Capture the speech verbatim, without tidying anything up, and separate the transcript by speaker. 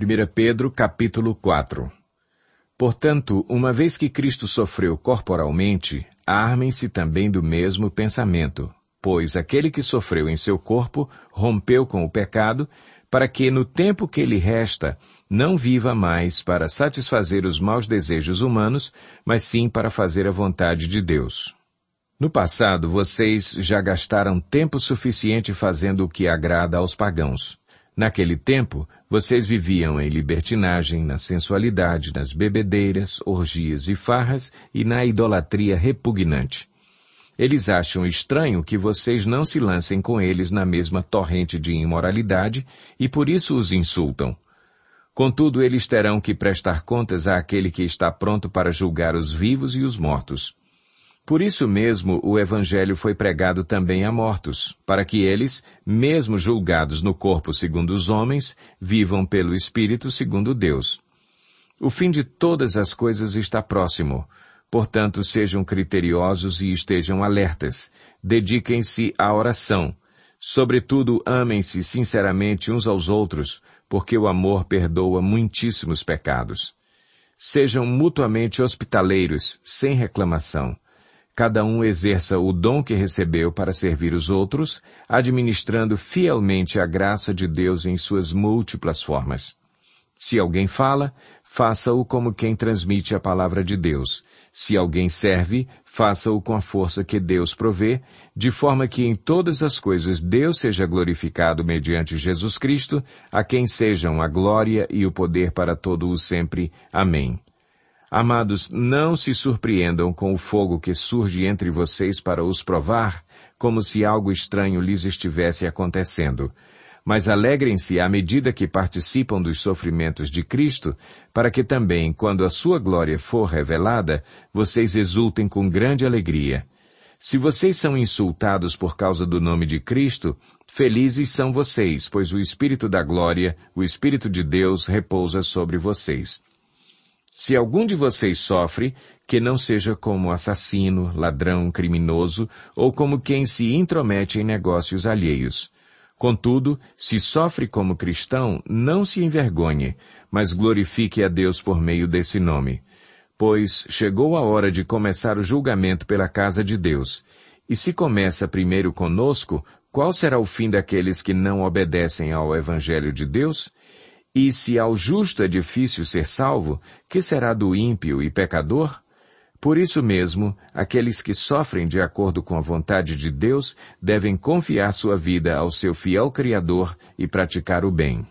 Speaker 1: primeira Pedro, capítulo quatro. Portanto, uma vez que Cristo sofreu corporalmente, armem-se também do mesmo pensamento, pois aquele que sofreu em seu corpo rompeu com o pecado, para que, no tempo que lhe resta, não viva mais para satisfazer os maus desejos humanos, mas sim para fazer a vontade de Deus. No passado, vocês já gastaram tempo suficiente fazendo o que agrada aos pagãos. Naquele tempo, vocês viviam em libertinagem, na sensualidade, nas bebedeiras, orgias e farras e na idolatria repugnante. Eles acham estranho que vocês não se lancem com eles na mesma torrente de imoralidade e por isso os insultam. Contudo, eles terão que prestar contas àquele que está pronto para julgar os vivos e os mortos. Por isso mesmo o Evangelho foi pregado também a mortos, para que eles, mesmo julgados no corpo segundo os homens, vivam pelo Espírito segundo Deus. O fim de todas as coisas está próximo. Portanto, sejam criteriosos e estejam alertas. Dediquem-se à oração. Sobretudo, amem-se sinceramente uns aos outros, porque o amor perdoa muitíssimos pecados. Sejam mutuamente hospitaleiros, sem reclamação. Cada um exerça o dom que recebeu para servir os outros, administrando fielmente a graça de Deus em suas múltiplas formas. Se alguém fala, faça-o como quem transmite a palavra de Deus. Se alguém serve, faça-o com a força que Deus provê, de forma que em todas as coisas Deus seja glorificado mediante Jesus Cristo, a quem sejam a glória e o poder para todo o sempre. Amém. Amados, não se surpreendam com o fogo que surge entre vocês para os provar, como se algo estranho lhes estivesse acontecendo. Mas alegrem-se à medida que participam dos sofrimentos de Cristo, para que também, quando a sua glória for revelada, vocês exultem com grande alegria. Se vocês são insultados por causa do nome de Cristo, felizes são vocês, pois o Espírito da glória, o Espírito de Deus, repousa sobre vocês. Se algum de vocês sofre, que não seja como assassino, ladrão, criminoso, ou como quem se intromete em negócios alheios. Contudo, se sofre como cristão, não se envergonhe, mas glorifique a Deus por meio desse nome. Pois chegou a hora de começar o julgamento pela casa de Deus. E se começa primeiro conosco, qual será o fim daqueles que não obedecem ao Evangelho de Deus? E se ao justo é difícil ser salvo, que será do ímpio e pecador? Por isso mesmo, aqueles que sofrem de acordo com a vontade de Deus devem confiar sua vida ao seu fiel Criador e praticar o bem.